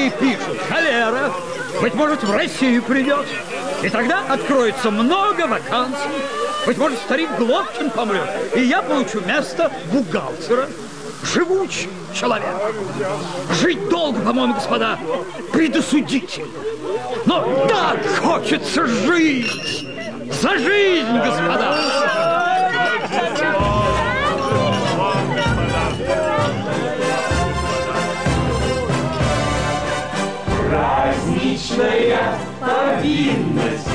Многие пишут, холера, быть может, в Россию придет. И тогда откроется много вакансий. Быть может, старик Глоткин помрет, и я получу место бухгалтера. Живучий человек. Жить долго, по-моему, господа, предосудительно. Но так хочется жить. За жизнь, господа. Праздничная повинность.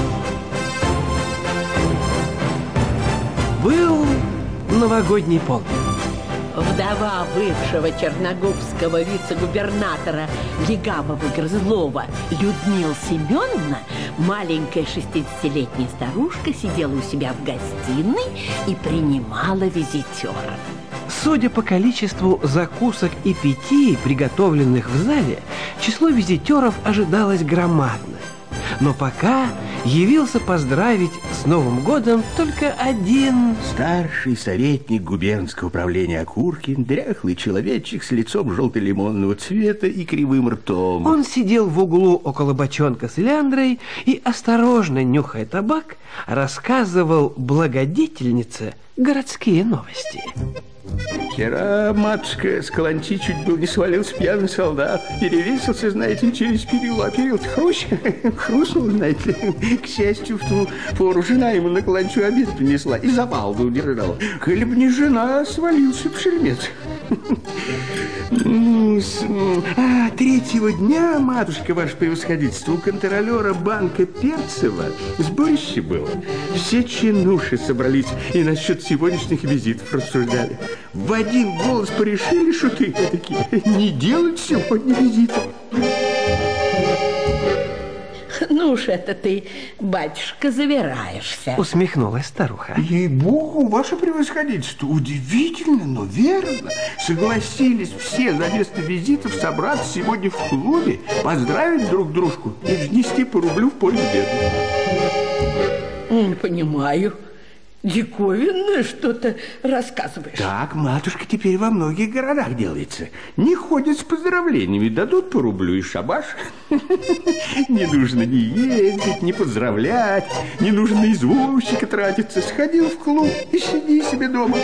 Был новогодний полдень. Вдова бывшего черногубского вице-губернатора Легавого-Грызлова Людмила Семеновна, маленькая 60-летняя старушка, сидела у себя в гостиной и принимала визитеров. Судя по количеству закусок и питий, приготовленных в зале, число визитеров ожидалось громадное. Но пока явился поздравить с Новым годом только один старший советник губернского управления Окуркин, дряхлый человечек с лицом желто-лимонного цвета и кривым ртом. Он сидел в углу около бочонка с ляндрой и, осторожно нюхая табак, рассказывал благодетельнице городские новости. Вчера, матушка, с каланчи чуть был не свалился пьяный солдат. Перевесился, знаете, через перила. Перил-то хрустнул, знаете ли. К счастью, в ту пору жена ему на каланчу обед принесла и за балду удержала. Коли б не жена, свалился б шельмец. Третьего дня, матушка, ваше превосходительство, у контролера банка Перцева сборище было. Все чинуши собрались и насчет сегодняшних визитов рассуждали. В один голос порешили шуты такие: не делать сегодня визитов. Ну уж это ты, батюшка, завираешься. Усмехнулась старуха. Ей-богу, ваше превосходительство, удивительно, но верно. Согласились все за место визитов собраться сегодня в клубе, поздравить друг дружку и внести по рублю в пользу бедных. Не понимаю. Диковинное что-то рассказываешь. Так, матушка, теперь во многих городах делается. Не ходят с поздравлениями, дадут по рублю и шабаш. Не нужно ни ездить, ни поздравлять, не нужно на извозчика тратиться. Сходил в клуб и сиди себе дома.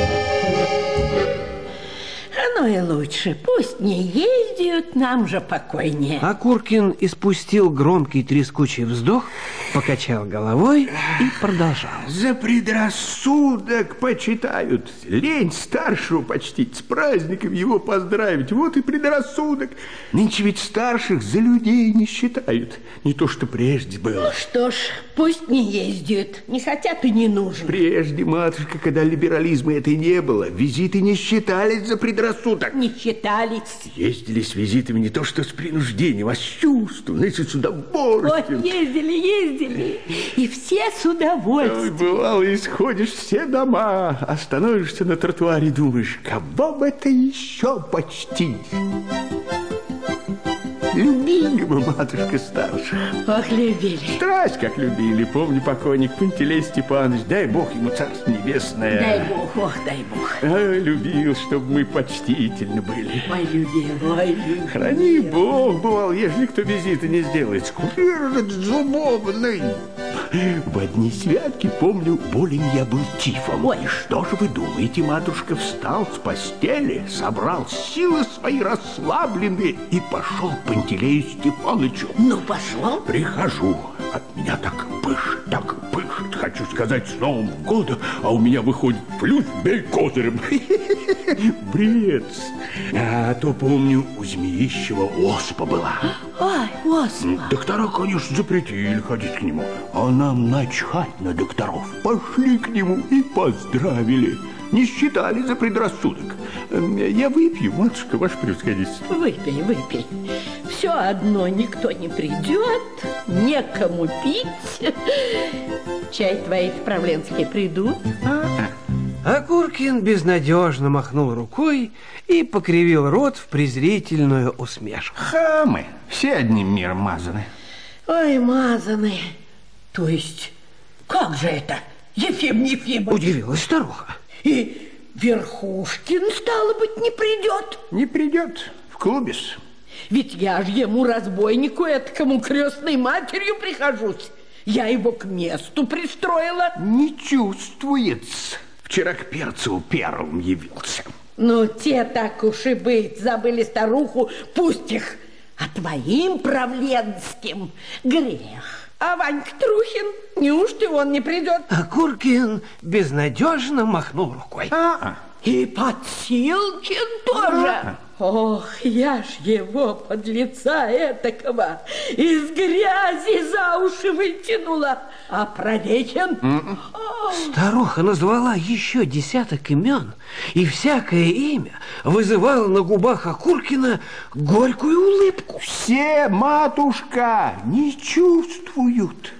Оно и лучше. Пусть не ездят, нам же покойнее. Окуркин испустил громкий трескучий вздох, покачал головой и продолжал. За предрассудок почитают. Лень старшего почтить, с праздником его поздравить. Вот и предрассудок. Нынче ведь старших за людей не считают. Не то, что прежде было. Ну что ж, пусть не ездят. Не хотят и не нужно. Прежде, матушка, когда либерализма этой не было, визиты не считались за предрассудок. Не считались. Ездили с визитами не то, что с принуждением, а с чувством, знаете, с удовольствием. Ой, ездили. И все с удовольствием. Ой, бывало, исходишь все дома, остановишься на тротуаре и думаешь, кого бы это еще почтить? Любили мы, матушка старшая. Ох, любили. Страсть, как любили. Помню, покойник Пантелей Степанович, дай бог ему царство небесное. Дай бог, ох, дай бог. Любил, чтобы мы почтительны были. Ой, любил. Храни бог, бывал, ежели кто визита не сделает. Скурир этот зубовный. В одни святки, помню, болен я был тифом. Ой. Что же вы думаете, матушка, встал с постели, собрал силы свои расслабленные и пошел к Пантелею Степанычу. Ну, пошел. Прихожу, от меня так пышет. Хочу сказать, с Новым годом, а у меня выходит плюс бей козырем. Бред. А то, помню, у Змеищева оспа была. Ой, оспа. Доктора, конечно, запретили ходить к нему. А нам начхать на докторов. Пошли к нему и поздравили. Не считали за предрассудок. Я выпью, матушка, ваше превосходительство. Выпей. Все одно никто не придет, некому пить. Чай твои правленские придут. Окуркин безнадежно махнул рукой и покривил рот в презрительную усмешку. Хамы, все одним миром мазаны. Ой, мазаны. То есть, как же это, Ефим Ефимович? Удивилась старуха. И Верхушкин, стало быть, не придет? Не придет, в клубе-с. Ведь я же ему, разбойнику, этакому крестной матерью прихожусь. Я его к месту пристроила. Не чувствуется. Вчера к Перцеву первым явился. Ну, те, так уж и быть, забыли старуху, пусть их. А твоим правленским грех. А Ванька Трухин, неужто он не придет? А Куркин безнадежно махнул рукой. И Подсилкин тоже. Ох, я ж его, подлеца этакого, из грязи за уши вытянула. А Правехин? Старуха назвала еще десяток имен, и всякое имя вызывало на губах Окуркина горькую улыбку. Все, матушка, не чувствуют.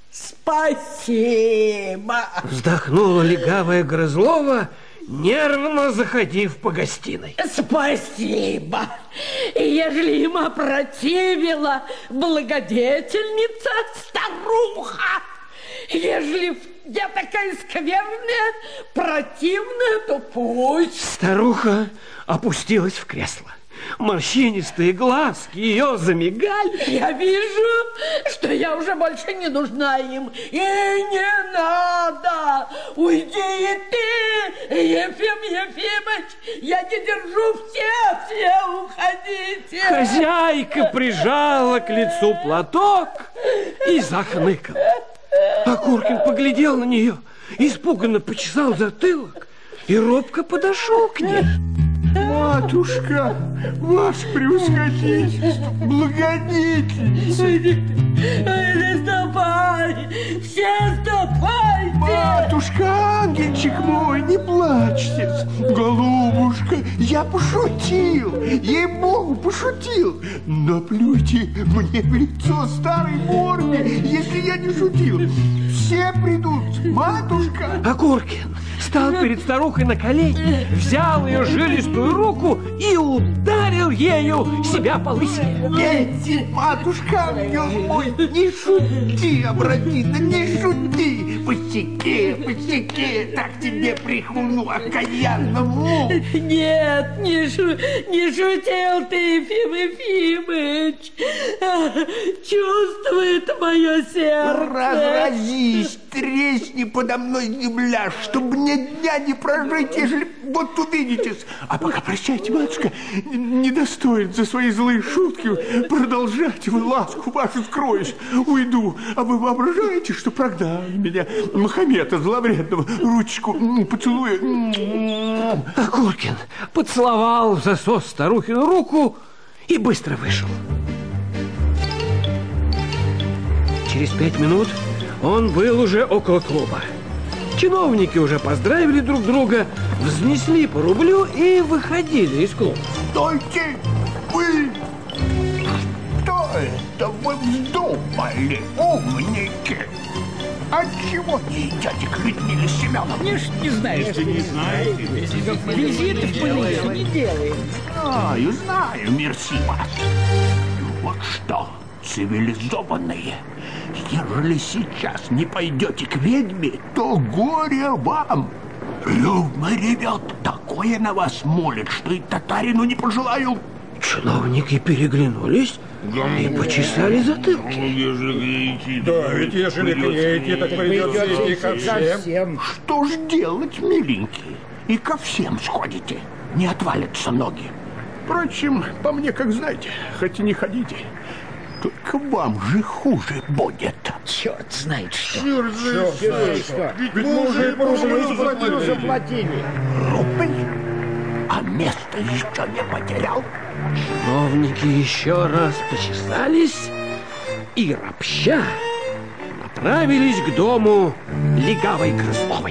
Спасибо. Вздохнула легавая Грызлова, нервно заходив по гостиной. Спасибо. Ежели им опротивила благодетельница старуха, ежели я такая скверная, противная, то пусть. Старуха опустилась в кресло. Морщинистые глазки ее замигали. Я вижу, что я уже больше не нужна им. И не надо. Уйди и ты, Ефим Ефимыч. Я не держу, все уходите. Хозяйка прижала к лицу платок и захныкала. Окуркин поглядел на нее, испуганно почесал затылок и робко подошел к ней. Матушка, ваше превосходительство, благодетельница. Не ступай, все ступайте. Матушка, ангельчик мой, не плачьте. Голубушка, я пошутил, ей-богу, пошутил. Но плюйте мне в лицо старой морде, если я не шутил. Все придут, матушка. Окуркин стал перед старухой на колени, взял ее жилистую руку и ударил ею себя по лысине. Эти, матушка, ангел мой, не шути, Обратина, не шути. Пустяки, так тебе прихуну окаянному. Нет, не шутил ты, Ефим Ефимыч. Чувствует мое сердце. Разразись, тресни подо мной земля, чтобы мне дня не прожить, ежели вот увидитесь. А пока прощайте, матушка, не достоин за свои злые шутки продолжать, вы ласку вашу скроюсь, уйду. А вы воображаете, что прогнали меня, Махомета зловредного, ручку поцелуя? Окуркин поцеловал в засос старухину руку и быстро вышел. Через 5 минут он был уже около клуба. Чиновники уже поздравили друг друга, взнесли по рублю и выходили из клуба. Стойте! Вы! Что это вы вздумали, умники? Отчего не идете к Людмиле Семеновне? Не знаешь, ты не знаешь. Визиты в полицию не делаем. Знаю, мерси вас. Вот что, цивилизованные, ежели сейчас не пойдете к ведьме, то горе вам. Люма ревет, такое на вас молит, что и татарину не пожелаю. Чиновники переглянулись и почесали затылки. Да, ведь ежели клеите, так придется идти ко всем. Что ж делать, миленькие? И ко всем сходите, не отвалятся ноги. Впрочем, по мне, как знаете, хоть и не ходите, только вам же хуже будет. Черт знает что. Ведь мы уже рубль заплатили. Рубль? А место еще не потерял? Чиновники еще раз почесались и, ропща, направились к дому легавой Грызловой.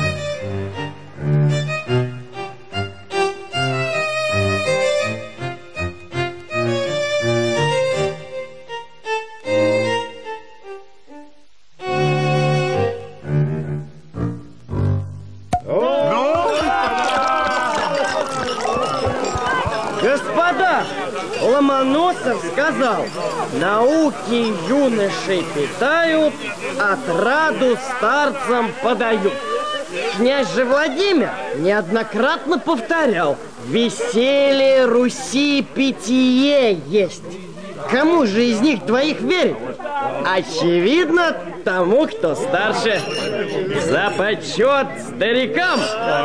Господа, Ломоносов сказал: науки юношей питают, отраду старцам подают. Князь же Владимир неоднократно повторял: веселье Руси питье есть. Кому же из них двоих верить? Очевидно, тому, кто старше. За почет старикам!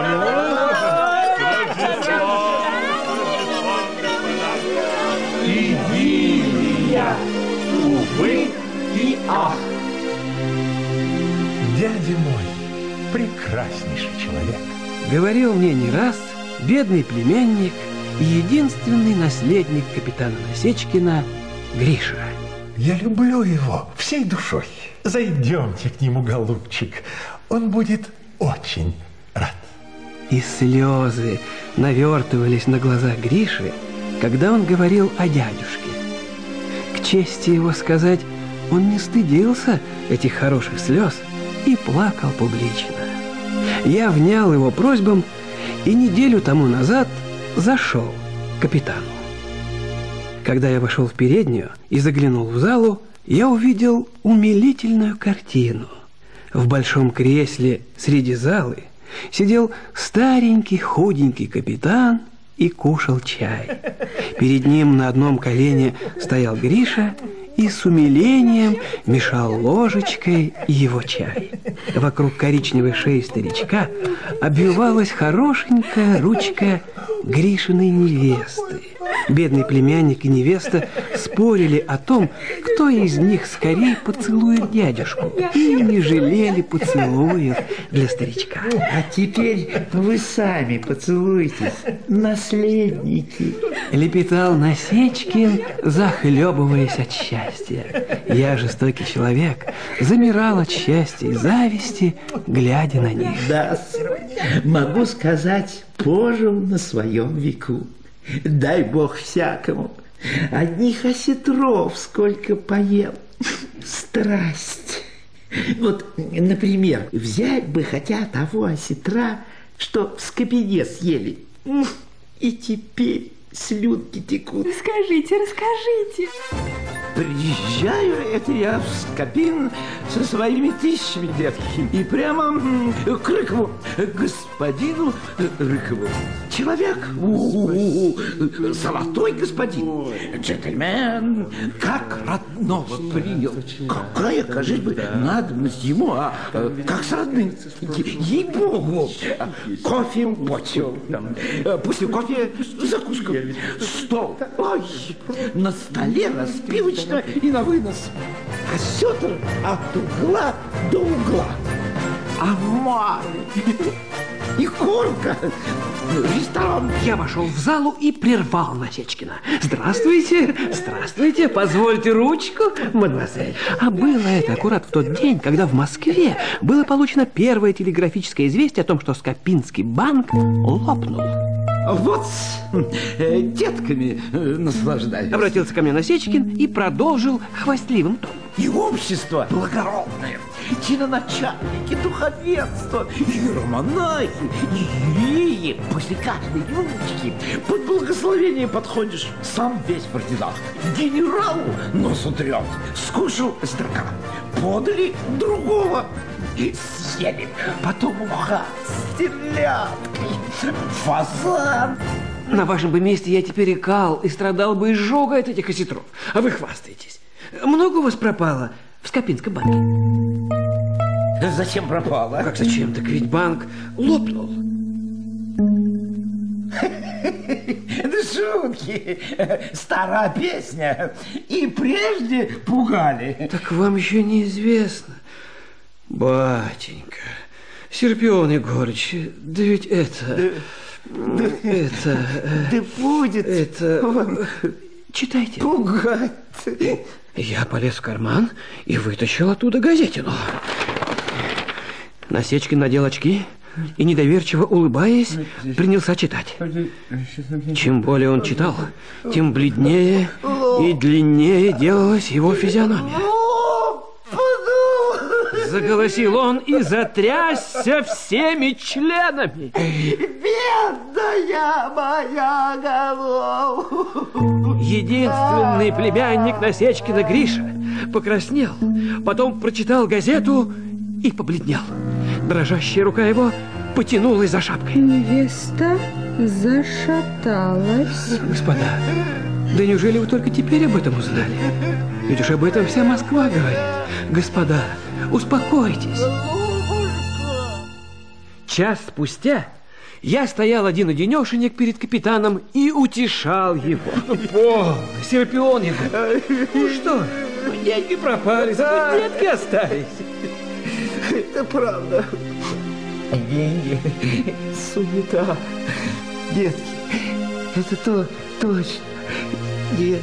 Идиллия, увы и ах. Дядя мой, прекраснейший человек. Говорил мне не раз бедный племянник и единственный наследник капитана Насечкина Гриша. Я люблю его всей душой. Зайдемте к нему, голубчик. Он будет очень рад. И слезы навертывались на глаза Гриши, когда он говорил о дядюшке. К чести его сказать, он не стыдился этих хороших слез и плакал публично. Я внял его просьбам и неделю тому назад зашел к капитану. Когда я вошел в переднюю и заглянул в залу, я увидел умилительную картину. В большом кресле среди залы сидел старенький худенький капитан и кушал чай. Перед ним на одном колене стоял Гриша и с умилением мешал ложечкой его чай. Вокруг коричневой шеи старичка обвивалась хорошенькая ручка Гришиной невесты. Бедный племянник и невеста спорили о том, кто из них скорее поцелует дядюшку, и не жалели поцелуев для старичка. А теперь вы сами поцелуйтесь, наследники. Лепетал Насечкин, захлебываясь от счастья. Я, жестокий человек, замирал от счастья и зависти, глядя на них. Да, могу сказать, пожил на своем веку. Дай бог всякому. Одних осетров сколько поел. Страсть. Вот, например, взять бы хотя того осетра, что в Скопине съели. И теперь слюнки текут. Расскажите, расскажите. Приезжаю это я в Скопин со своими тысячами, детки, и прямо к Рыкову, господину Рыкову. Человек, золотой господин, джентльмен, как родного принял. Какая, кажись бы, надобность ему, как с родным. Ей-богу, кофе почел, после кофе закуска, стол, ой, на столе распивочка и на вынос. Осетр от угла до угла. Омар и курка. Ресторан. Я вошел в залу и прервал Насечкина. Здравствуйте, здравствуйте, позвольте ручку, мадемуазель. А было это аккурат в тот день, когда в Москве было получено первое телеграфическое известие о том, что Скопинский банк лопнул. Вот детками наслаждаюсь. Обратился ко мне Насечкин и продолжил хвастливым тоном. И общество благородное, чиноначальники, духовенство, иеромонахи, иереи. После каждой рюмочки под благословение подходишь, сам весь в орденах. Генералу нос утрет, скушал строка, подали другого. Съели, потом уха с селядкой, фазан. На вашем бы месте я теперь икал и страдал бы изжогой от этих осетров. А вы хвастаетесь. Много у вас пропало в Скопинском банке? Зачем пропало? Как зачем? Так ведь банк лопнул. Это шутки. Старая песня. И прежде пугали. Так вам еще неизвестно. Батенька, Серпион Егорыч, да ведь это... Да будет это... Читайте. Пугать. Я полез в карман и вытащил оттуда газетину. Насечкин надел очки и, недоверчиво улыбаясь, принялся читать. Чем более он читал, тем бледнее и длиннее делалась его физиономия. Заголосил он и затрясся всеми членами. Бедная моя голова. Единственный племянник Насечкина Гриша покраснел, потом прочитал газету и побледнел. Дрожащая рука его потянулась за шапкой. Невеста зашаталась. Господа, да неужели вы только теперь об этом узнали? Ведь уж об этом вся Москва говорит. Господа, успокойтесь. Час спустя я стоял один-одинешенек перед капитаном и утешал его. Полно, Серпион Егор. Ну что, деньги пропали, зато детки остались. Это правда. Деньги, суета, детки. Это точно, детки.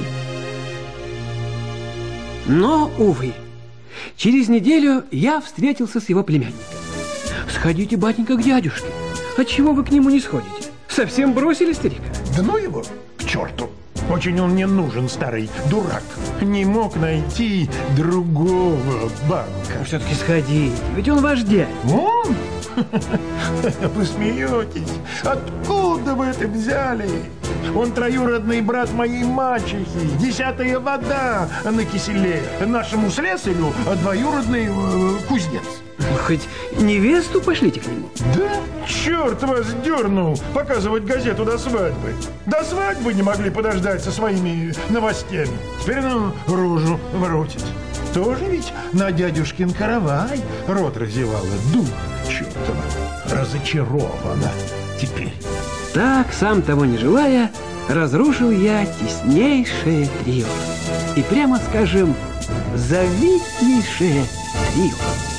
Но, увы, через неделю я встретился с его племянником. Сходите, батенька, к дядюшке. Отчего вы к нему не сходите? Совсем бросили старика? Да ну его к черту. Очень он мне нужен, старый дурак. Не мог найти другого банка. Все-таки сходите, ведь он ваш дядя. Он? Вы смеетесь? Откуда вы это взяли? Он троюродный брат моей мачехи, 10-я вода на киселе. Нашему слесарю двоюродный кузнец. Хоть невесту пошлите к нему. Да? Черт вас дернул показывать газету до свадьбы. До свадьбы не могли подождать со своими новостями. Теперь рожу воротит. Тоже ведь на дядюшкин каравай рот разевала, дух чертова. Разочарована теперь. Так, сам того не желая, разрушил я теснейшее трио. И прямо скажем, завиднейшее трио.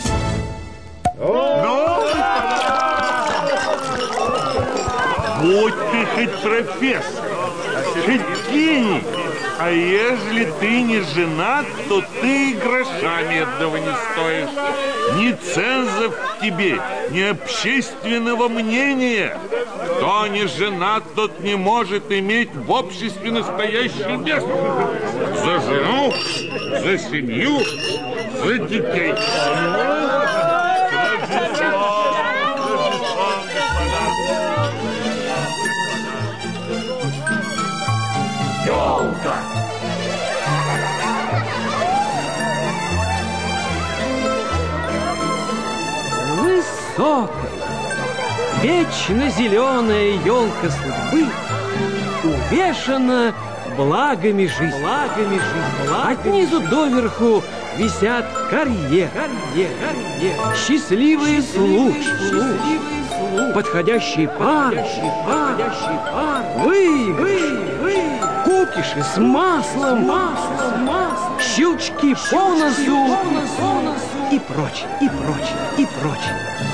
Будь ты хоть профессор, хоть гений, а ежели ты не женат, то ты и гроша медного не стоишь. Ни цензов в тебе, ни общественного мнения. Кто не женат, тот не может иметь в обществе настоящее место. За жену, за семью, за детей. Ёлка! Высокая, вечно зеленая елка судьбы увешана благами жизни. От низу доверху висят карьер, счастливые случаи, подходящие пары, кукиши с маслом, щелчки по носу и прочее.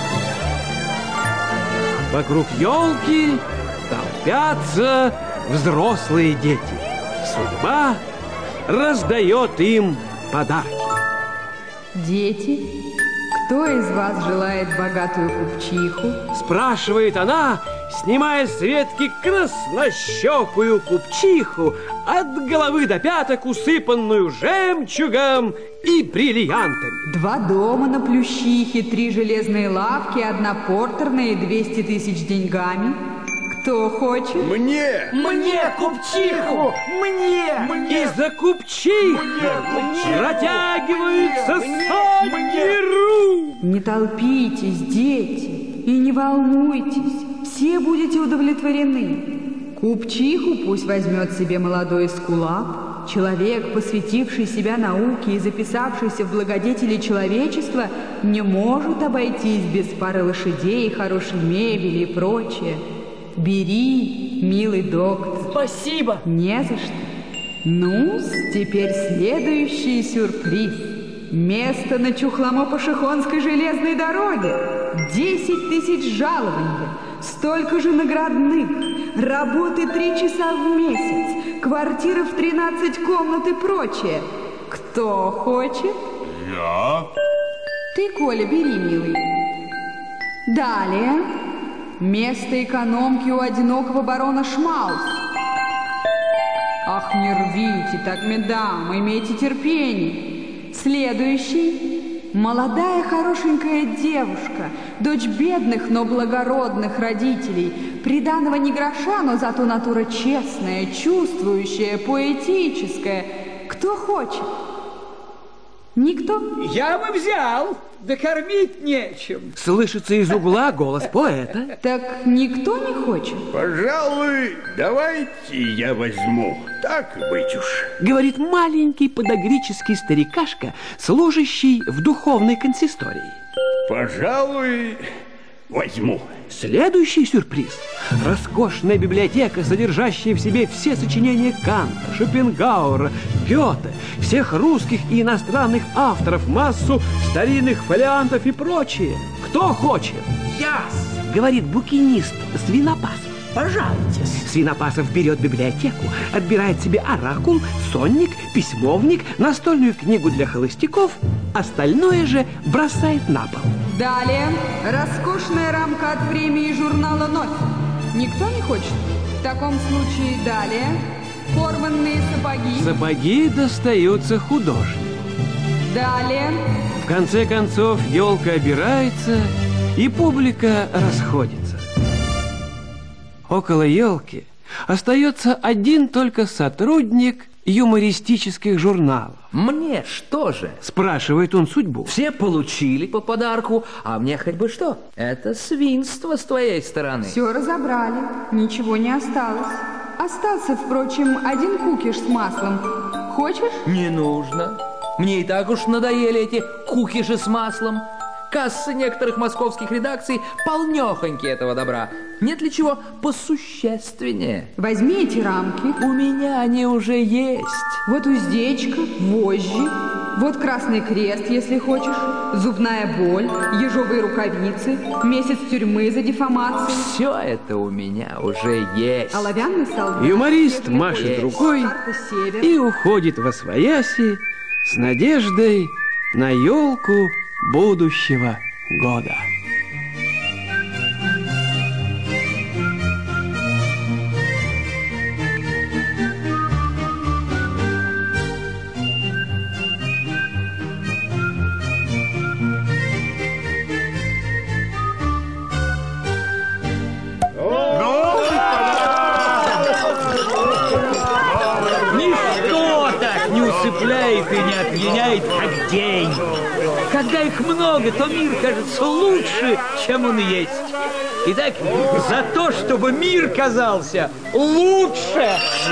Вокруг елки толпятся взрослые дети. Судьба раздает им подарки. Дети, кто из вас желает богатую купчиху? Спрашивает она, снимая с ветки краснощекую купчиху, от головы до пяток усыпанную жемчугом и бриллиантами. 2 дома на Плющихе, 3 железные лавки, 1 портерная и 200 тысяч деньгами. Кто хочет? Мне купчиху! Мне! И за купчихой протягиваются сотни рук. Не толпитесь, дети, и не волнуйтесь, все будете удовлетворены. Купчиху пусть возьмет себе молодой эскулап. Человек, посвятивший себя науке и записавшийся в благодетели человечества, не может обойтись без пары лошадей, хорошей мебели и прочее. Бери, милый доктор. Спасибо. Не за что. Ну, теперь следующий сюрприз. Место на Чухломо-Пашихонской железной дороге. 10 тысяч жалованья. Столько же наградных. Работы 3 часа в месяц. Квартира в 13 комнат и прочее. Кто хочет? Я. Ты, Коля, бери, милый. Далее. Место экономки у одинокого барона Шмаус. Ах, не рвите так, медам, имейте терпение. Следующий. Молодая хорошенькая девушка, дочь бедных, но благородных родителей. Приданого не гроша, но зато натура честная, чувствующая, поэтическая. Кто хочет? Никто? Я бы взял, да кормить нечем. Слышится из угла голос поэта. Так никто не хочет? Пожалуй, давайте я возьму. Так быть уж. Говорит маленький подагрический старикашка, служащий в духовной консистории. Пожалуй, возьму. Следующий сюрприз. Роскошная библиотека, содержащая в себе все сочинения Канта, Шопенгауэра, Гёте, всех русских и иностранных авторов, массу старинных фолиантов и прочее. Кто хочет? Я, говорит букинист Свинопасов. Пожалуйтесь. Свинопасов берет библиотеку, отбирает себе оракул, сонник, письмовник, настольную книгу для холостяков, остальное же бросает на пол. Далее роскошная рамка от премии журнала «Новь». Никто не хочет? В таком случае далее порванные сапоги. Сапоги достаются художнику. Далее. В конце концов елка обирается, и публика расходится. Около елки остается один только сотрудник юмористических журналов. Мне что же? Спрашивает он судьбу. Все получили по подарку, а мне хоть бы что? Это свинство с твоей стороны. Все разобрали, ничего не осталось. Остался, впрочем, один кукиш с маслом. Хочешь? Не нужно. Мне и так уж надоели эти кукиши с маслом. Кассы некоторых московских редакций полнёхоньки этого добра. Нет ли чего посущественнее? Возьми эти рамки. У меня они уже есть. Вот уздечка, вожжи, вот красный крест, если хочешь, зубная боль, ежовые рукавицы, месяц тюрьмы за дефамацию. Все это у меня уже есть. Оловянный солдат. Юморист машет рукой и уходит восвояси с надеждой на елку будущего года. Ничто так не усыпляет и не опьяняет, как день. Когда их много, то мир кажется лучше, чем он есть. Итак, за то, чтобы мир казался лучше.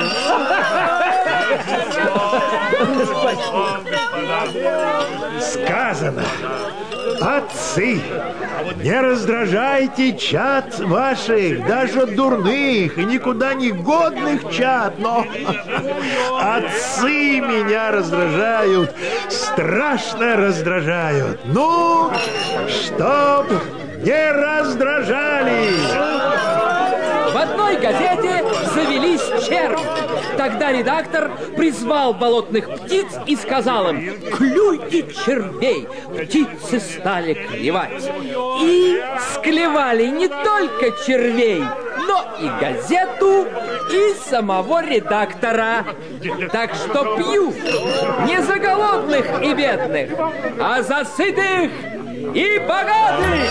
Сказано. Отцы, не раздражайте чад ваших, даже дурных и никуда не годных чад, но отцы меня раздражают, страшно раздражают. Ну, чтоб не раздражали. В одной газете завелись черви. Тогда редактор призвал болотных птиц и сказал им: клюйте червей. Птицы стали клевать. И склевали не только червей, но и газету, и самого редактора. Так что пью не за голодных и бедных, а за сытых и богатых.